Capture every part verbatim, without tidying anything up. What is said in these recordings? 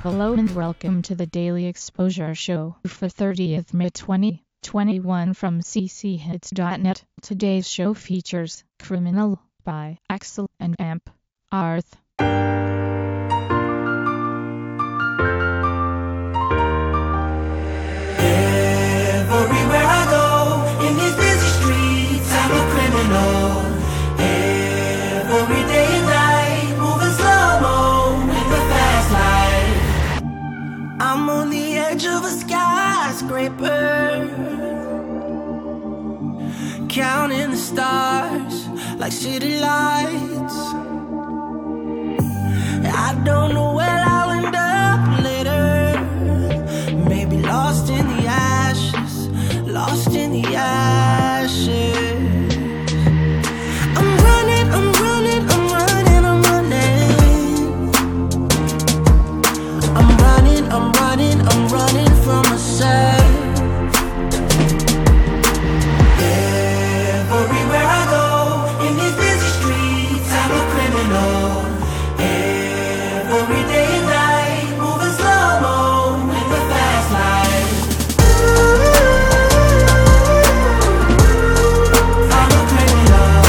Hello and welcome to the Daily Exposure Show for thirtieth of May twenty twenty-one from c c hits dot net. Today's show features Criminal by Axel and Amp Arth. Everywhere I go, in these busy streets, I'm a criminal. Every day and night, moving slow-mo in the fast life. I'm on the edge of a skyscraper, counting the stars like city lights. I don't know where I'll end up later. Maybe lost in the ashes, lost in the ashes. I'm running, I'm running, I'm running, I'm running. I'm running, I'm running, I'm running from myself. Everywhere I go, in these busy streets, I'm a criminal. Every day and night, moving slow-mo in the fast life. I'm a criminal.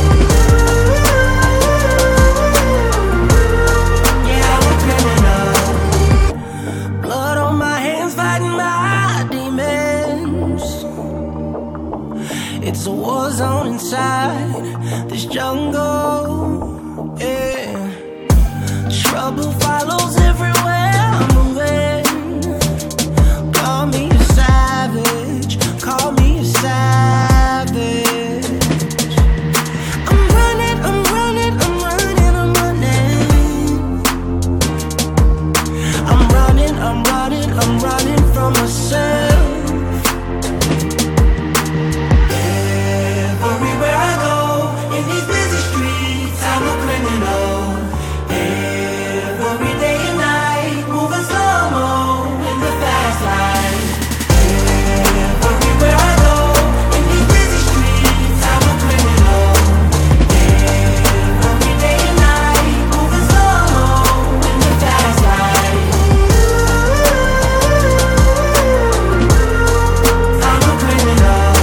Yeah, I'm a criminal. Blood on my hands, fighting my demons. It's a war zone inside this jungle, yeah. Trouble follows everywhere I'm moving. Call me a savage, call me a savage. I'm running, I'm running, I'm running, I'm running. I'm running, I'm running, I'm running from myself. Everywhere I go, in these busy streets, I'm a criminal. Every day and night, moving slow-mo in the fast life. Everywhere I go, in these busy streets, I'm a criminal. Every day and night, moving slow-mo in the fast life. I'm a criminal.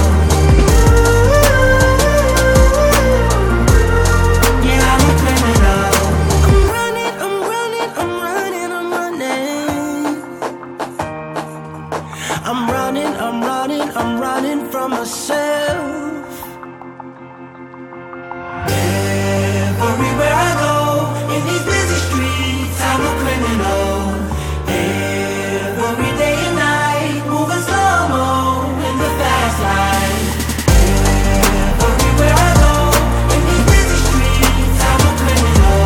Yeah, I'm a criminal. I'm running, I'm running, I'm running, I'm running. I'm running, I'm running, I'm running from myself. Everywhere I go, in these busy streets, I'm a criminal. Every day and night, moving slow-mo in the fast life. Everywhere I go, in these busy streets, I'm a criminal.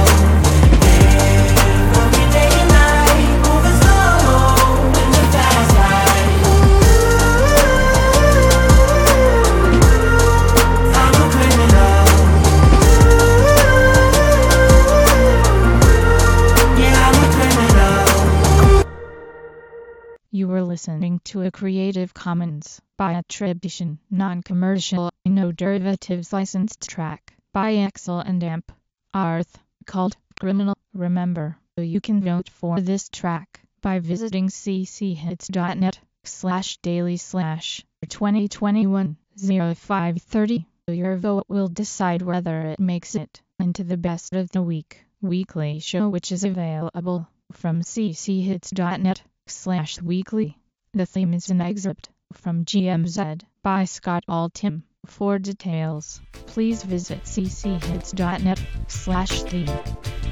Every day and night, moving slow-mo in the fast life. I'm a criminal. Yeah, I'm a criminal. You were listening to a Creative Commons by attribution, non-commercial, no derivatives licensed track by Axel and Amp Arth called Criminal. Remember, you can vote for this track by visiting c c hits dot net slash daily slash twenty twenty-one oh five thirty. Your vote will decide whether it makes it into the best of the week weekly show, which is available from c c hits dot net slash weekly. The theme is an excerpt from G M Z by Scott Altham. For details, please visit c c hits dot net slash theme.